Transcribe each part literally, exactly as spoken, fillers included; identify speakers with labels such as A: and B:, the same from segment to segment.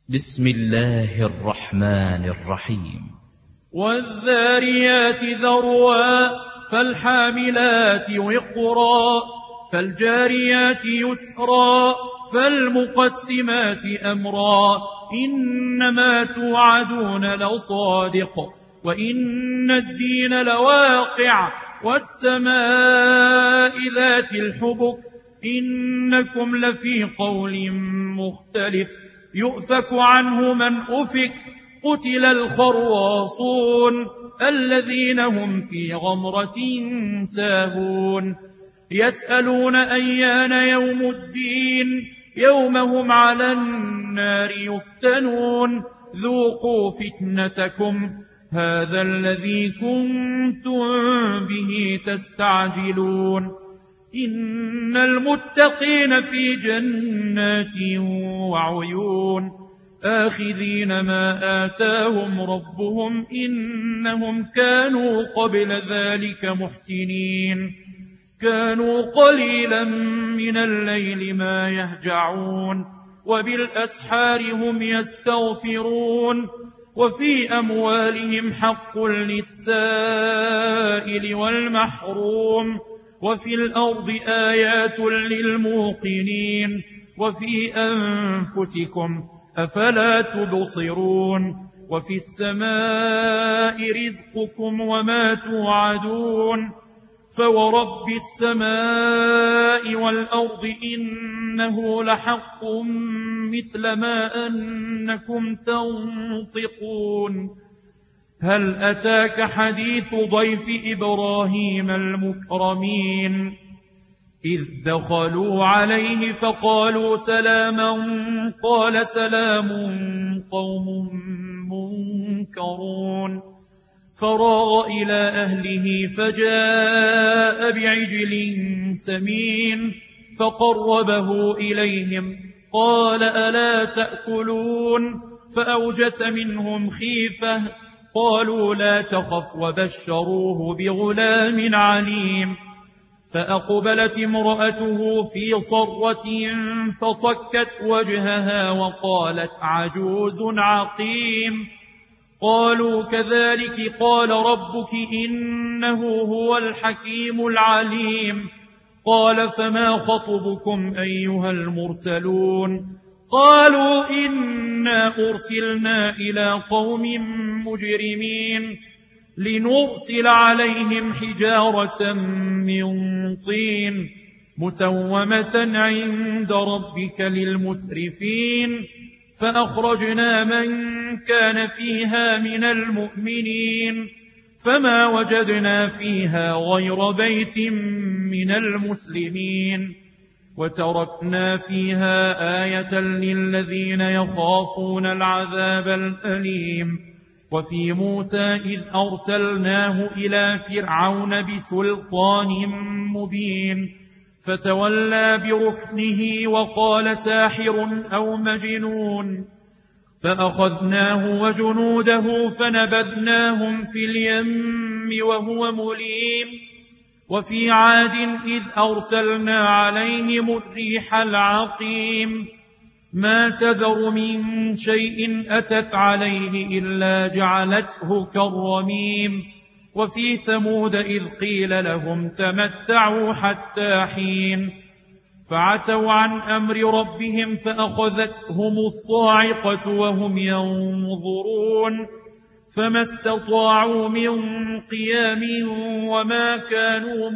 A: بسم الله الرحمن الرحيم.
B: والذاريات ذروا فالحاملات وقرا فالجاريات يسرا فالمقسمات أمرا إنما توعدون لصادق وإن الدين لواقع والسماء ذات الحبك إنكم لفي قول مختلف يؤفك عنه من أفك قتل الخراصون الذين هم في غمرة ساهون يسألون أيان يوم الدين يوم هم على النار يفتنون ذوقوا فتنتكم هذا الذي كنتم به تستعجلون إن المتقين في جنات وعيون آخذين ما آتاهم ربهم إنهم كانوا قبل ذلك محسنين كانوا قليلا من الليل ما يهجعون وبالأسحار هم يستغفرون وفي أموالهم حق للسائل والمحروم وفي الأرض آيات للموقنين وفي أنفسكم أفلا تبصرون وفي السماء رزقكم وما توعدون فورب السماء والأرض إنه لحق مثل ما أنكم تنطقون هل أتاك حديث ضيف إبراهيم المكرمين إذ دخلوا عليه فقالوا سلاما قال سلام قوم منكرون فراغ إلى أهله فجاء بعجل سمين فقربه إليهم قال ألا تأكلون فأوجس منهم خيفة قالوا لا تخف وبشروه بغلام عليم فأقبلت امرأته في صرة فصكت وجهها وقالت عجوز عقيم قالوا كذلك قال ربك إنه هو الحكيم العليم قال فما خطبكم أيها المرسلون قالوا إنا أرسلنا إلى قوم مجرمين لنرسل عليهم حجارة من طين مسومة عند ربك للمسرفين فأخرجنا من كان فيها من المؤمنين فما وجدنا فيها غير بيت من المسلمين وتركنا فيها آية للذين يخافون العذاب الأليم وفي موسى إذ أرسلناه إلى فرعون بسلطان مبين فتولى بركنه وقال ساحر أو مجنون فأخذناه وجنوده فنبذناهم في اليم وهو مليم وفي عاد إذ أرسلنا عليهم الريح العقيم ما تذر من شيء أتت عليه إلا جعلته كالرميم وفي ثمود إذ قيل لهم تمتعوا حتى حين فعتوا عن أمر ربهم فأخذتهم الصاعقة وهم ينظرون فما استطاعوا من قيام وما كانوا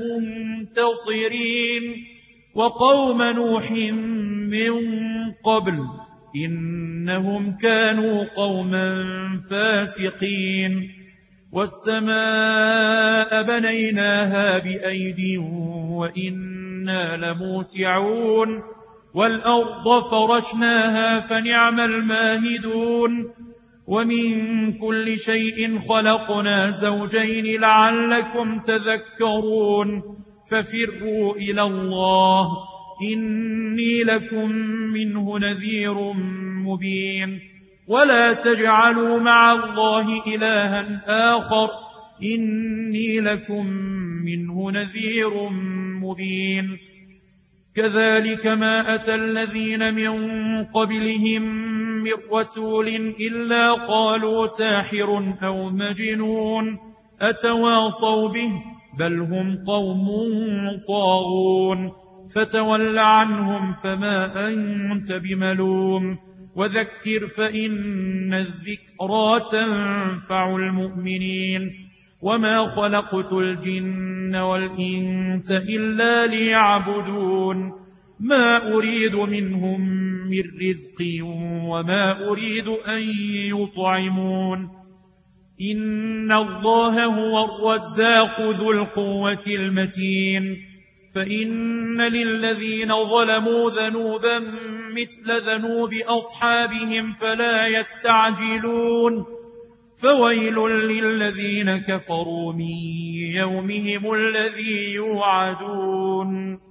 B: منتصرين وقوم نوح من قبل إنهم كانوا قوما فاسقين والسماء بنيناها بأيد وإنا لموسعون والأرض فرشناها فنعم الماهدون ومن كل شيء خلقنا زوجين لعلكم تذكرون ففروا إلى الله إني لكم منه نذير مبين ولا تجعلوا مع الله إلها آخر إني لكم منه نذير مبين كذلك ما أتى الذين من قبلهم من رسول إلا قالوا ساحر أو مجنون أتواصوا به بل هم قوم طاغون فتول عنهم فما أنت بملوم وذكر فإن الذكرى تنفع المؤمنين وما خلقت الجن والإنس إلا ليعبدون ما أريد منهم من رزق وما أريد أن يطعمون إن الله هو الرزاق ذو القوة المتين فإن للذين ظلموا ذنوبا مثل ذنوب أصحابهم فلا يستعجلون فويل للذين كفروا من يومهم الذي يوعدون